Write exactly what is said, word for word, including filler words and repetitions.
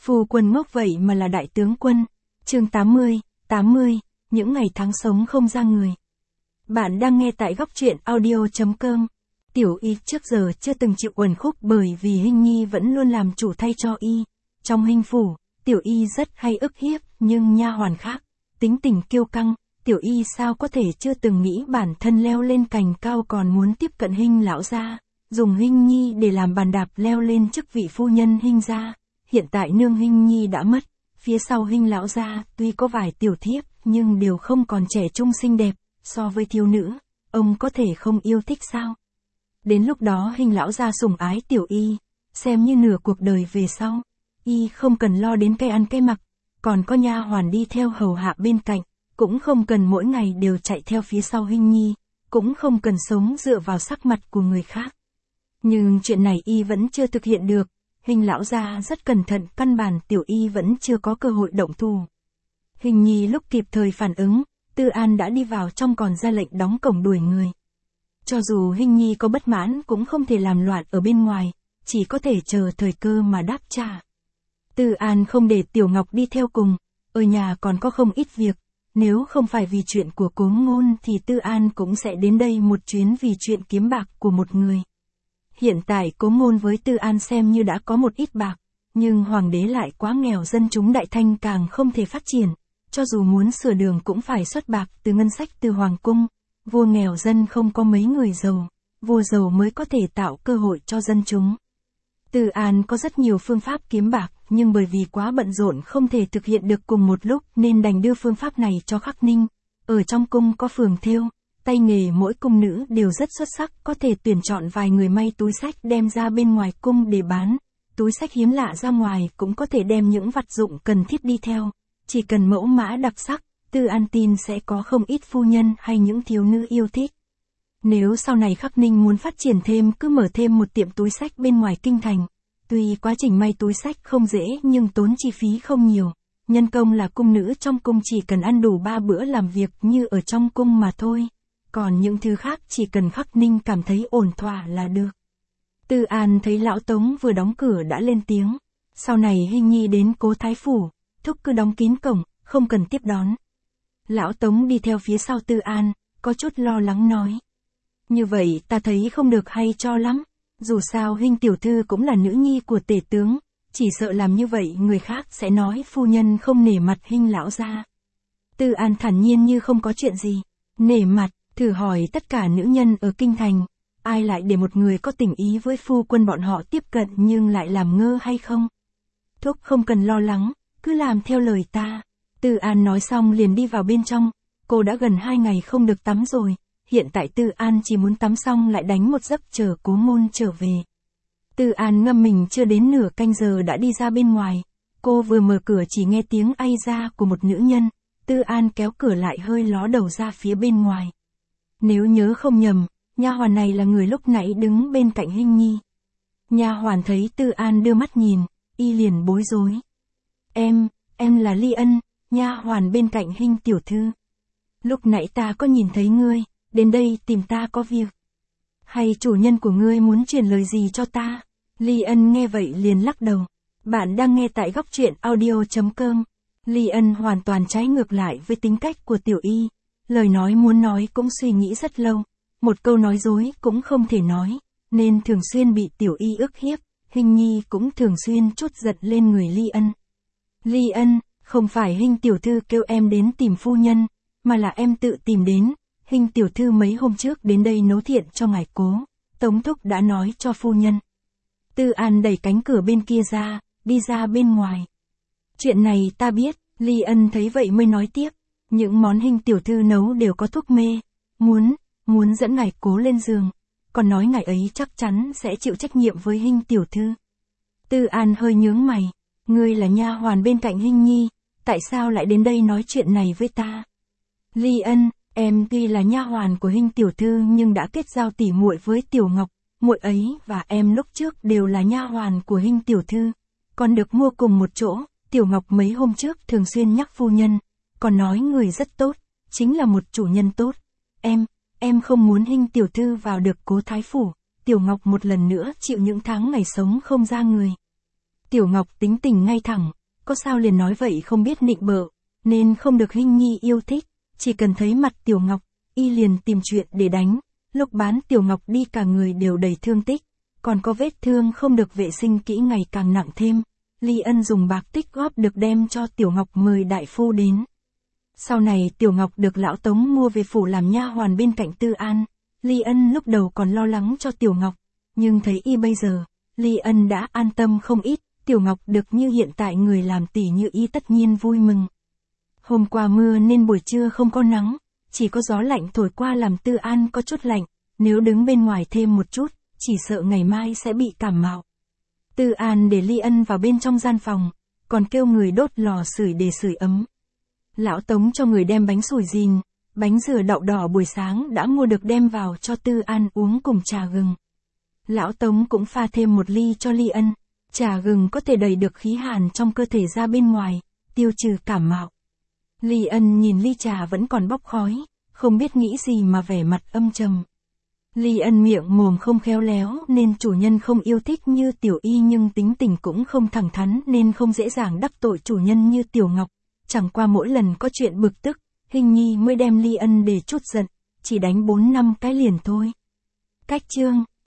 Phu quân ngốc vậy mà là đại tướng quân. Chương tám mươi, tám mươi, những ngày tháng sống không ra người. Bạn đang nghe tại góc truyện audio chấm com. Tiểu Y trước giờ chưa từng chịu uẩn khúc bởi vì Hinh Nhi vẫn luôn làm chủ thay cho Y. Trong Hinh phủ, Tiểu Y rất hay ức hiếp, nhưng nha hoàn khác, tính tình kiêu căng, Tiểu Y sao có thể chưa từng nghĩ bản thân leo lên cành cao còn muốn tiếp cận Hinh lão gia, dùng Hinh Nhi để làm bàn đạp leo lên chức vị phu nhân Hinh gia. Hiện tại nương Hinh Nhi đã mất, phía sau Hinh lão gia tuy có vài tiểu thiếp nhưng đều không còn trẻ trung xinh đẹp, so với thiếu nữ, ông có thể không yêu thích sao? Đến lúc đó Hinh lão gia sủng ái Tiểu Y, xem như nửa cuộc đời về sau, Y không cần lo đến cái ăn cái mặc, còn có nha hoàn đi theo hầu hạ bên cạnh, cũng không cần mỗi ngày đều chạy theo phía sau Hinh Nhi, cũng không cần sống dựa vào sắc mặt của người khác. Nhưng chuyện này Y vẫn chưa thực hiện được. Hinh lão gia rất cẩn thận, căn bản Tiểu Y vẫn chưa có cơ hội động thủ. Hinh Nhi lúc kịp thời phản ứng, Tư An đã đi vào trong còn ra lệnh đóng cổng đuổi người. Cho dù Hinh Nhi có bất mãn cũng không thể làm loạn ở bên ngoài, chỉ có thể chờ thời cơ mà đáp trả. Tư An không để Tiểu Ngọc đi theo cùng, ở nhà còn có không ít việc, nếu không phải vì chuyện của Cố Ngôn thì Tư An cũng sẽ đến đây một chuyến vì chuyện kiếm bạc của một người. Hiện tại Cố Ngôn với Tư An xem như đã có một ít bạc, nhưng hoàng đế lại quá nghèo, dân chúng Đại Thanh càng không thể phát triển, cho dù muốn sửa đường cũng phải xuất bạc từ ngân sách từ hoàng cung, vua nghèo dân không có mấy người giàu, vua giàu mới có thể tạo cơ hội cho dân chúng. Tư An có rất nhiều phương pháp kiếm bạc, nhưng bởi vì quá bận rộn không thể thực hiện được cùng một lúc nên đành đưa phương pháp này cho Khắc Ninh. Ở trong cung có phường thêu, tay nghề mỗi cung nữ đều rất xuất sắc, có thể tuyển chọn vài người may túi xách đem ra bên ngoài cung để bán. Túi xách hiếm lạ ra ngoài cũng có thể đem những vật dụng cần thiết đi theo, chỉ cần mẫu mã đặc sắc, Tư An tin sẽ có không ít phu nhân hay những thiếu nữ yêu thích. Nếu sau này Khắc Ninh muốn phát triển thêm, cứ mở thêm một tiệm túi xách bên ngoài kinh thành. Tuy quá trình may túi xách không dễ nhưng tốn chi phí không nhiều. Nhân công là cung nữ trong cung chỉ cần ăn đủ ba bữa làm việc như ở trong cung mà thôi. Còn những thứ khác chỉ cần Khắc Ninh cảm thấy ổn thỏa là được. Tư An thấy lão Tống vừa đóng cửa đã lên tiếng. Sau này Hinh Nhi đến Cố Thái Phủ, thúc cứ đóng kín cổng, không cần tiếp đón. Lão Tống đi theo phía sau Tư An, có chút lo lắng nói. Như vậy ta thấy không được hay cho lắm. Dù sao Hinh tiểu thư cũng là nữ nhi của tể tướng, chỉ sợ làm như vậy người khác sẽ nói phu nhân không nể mặt Hinh lão gia. Tư An thản nhiên như không có chuyện gì. Nể mặt, thử hỏi tất cả nữ nhân ở kinh thành, ai lại để một người có tình ý với phu quân bọn họ tiếp cận nhưng lại làm ngơ hay không? Thúc không cần lo lắng, cứ làm theo lời ta. Tư An nói xong liền đi vào bên trong, cô đã gần hai ngày không được tắm rồi. Hiện tại Tư An chỉ muốn tắm xong lại đánh một giấc chờ Cố Ngôn trở về. Tư An ngâm mình chưa đến nửa canh giờ đã đi ra bên ngoài. Cô vừa mở cửa chỉ nghe tiếng ai ra của một nữ nhân. Tư An kéo cửa lại hơi ló đầu ra phía bên ngoài. Nếu nhớ không nhầm, nha hoàn này là người lúc nãy đứng bên cạnh Hinh Nhi. Nha hoàn thấy Tư An đưa mắt nhìn, y liền bối rối. Em, em là Ly Ân, nha hoàn bên cạnh Hinh tiểu thư. Lúc nãy ta có nhìn thấy ngươi, đến đây tìm ta có việc. Hay chủ nhân của ngươi muốn truyền lời gì cho ta? Ly Ân nghe vậy liền lắc đầu. Bạn đang nghe tại góc truyện audio chấm com. Ly Ân hoàn toàn trái ngược lại với tính cách của Tiểu Y. Lời nói muốn nói cũng suy nghĩ rất lâu. Một câu nói dối cũng không thể nói, nên thường xuyên bị Tiểu Y ức hiếp. Hinh Nhi cũng thường xuyên trút giận lên người Ly Ân. Ly Ân, không phải Hinh tiểu thư kêu em đến tìm phu nhân, mà là em tự tìm đến. Hinh tiểu thư mấy hôm trước đến đây nấu thiện cho ngài Cố, Tống thúc đã nói cho phu nhân. Tư An đẩy cánh cửa bên kia ra, đi ra bên ngoài. Chuyện này ta biết, Ly Ân thấy vậy mới nói tiếp. Những món Hinh tiểu thư nấu đều có thuốc mê, muốn, muốn dẫn ngài Cố lên giường, còn nói ngài ấy chắc chắn sẽ chịu trách nhiệm với Hinh tiểu thư. Tư An hơi nhướng mày, ngươi là nha hoàn bên cạnh Hinh Nhi, tại sao lại đến đây nói chuyện này với ta? Ly Ân, em tuy là nha hoàn của Hinh tiểu thư nhưng đã kết giao tỉ muội với Tiểu Ngọc, muội ấy và em lúc trước đều là nha hoàn của Hinh tiểu thư, còn được mua cùng một chỗ. Tiểu Ngọc mấy hôm trước thường xuyên nhắc phu nhân, còn nói người rất tốt, chính là một chủ nhân tốt. Em, em không muốn Hinh tiểu thư vào được Cố Thái Phủ. Tiểu Ngọc một lần nữa chịu những tháng ngày sống không ra người. Tiểu Ngọc tính tình ngay thẳng, có sao liền nói vậy không biết nịnh bợ, nên không được Hinh Nhi yêu thích, chỉ cần thấy mặt Tiểu Ngọc, y liền tìm chuyện để đánh, lúc bán Tiểu Ngọc đi cả người đều đầy thương tích, còn có vết thương không được vệ sinh kỹ ngày càng nặng thêm. Ly Ân dùng bạc tích góp được đem cho Tiểu Ngọc mời đại phu đến. Sau này Tiểu Ngọc được lão Tống mua về phủ làm nha hoàn bên cạnh Tư An. Ly Ân lúc đầu còn lo lắng cho Tiểu Ngọc, nhưng thấy y bây giờ, Ly Ân đã an tâm không ít, Tiểu Ngọc được như hiện tại người làm tỷ như y tất nhiên vui mừng. Hôm qua mưa nên buổi trưa không có nắng, chỉ có gió lạnh thổi qua làm Tư An có chút lạnh, nếu đứng bên ngoài thêm một chút, chỉ sợ ngày mai sẽ bị cảm mạo. Tư An để Ly Ân vào bên trong gian phòng, còn kêu người đốt lò sưởi để sưởi ấm. Lão Tống cho người đem bánh sủi gìn, bánh dừa đậu đỏ buổi sáng đã mua được đem vào cho Tư An uống cùng trà gừng. Lão Tống cũng pha thêm một ly cho Ly Ân, trà gừng có thể đẩy được khí hàn trong cơ thể ra bên ngoài, tiêu trừ cảm mạo. Ly Ân nhìn ly trà vẫn còn bốc khói, không biết nghĩ gì mà vẻ mặt âm trầm. Ly Ân miệng mồm không khéo léo nên chủ nhân không yêu thích như Tiểu Y, nhưng tính tình cũng không thẳng thắn nên không dễ dàng đắc tội chủ nhân như Tiểu Ngọc. Chẳng qua mỗi lần có chuyện bực tức, Hinh Nhi mới đem Ly Ân để chút giận, chỉ đánh bốn năm cái liền thôi. Cách chương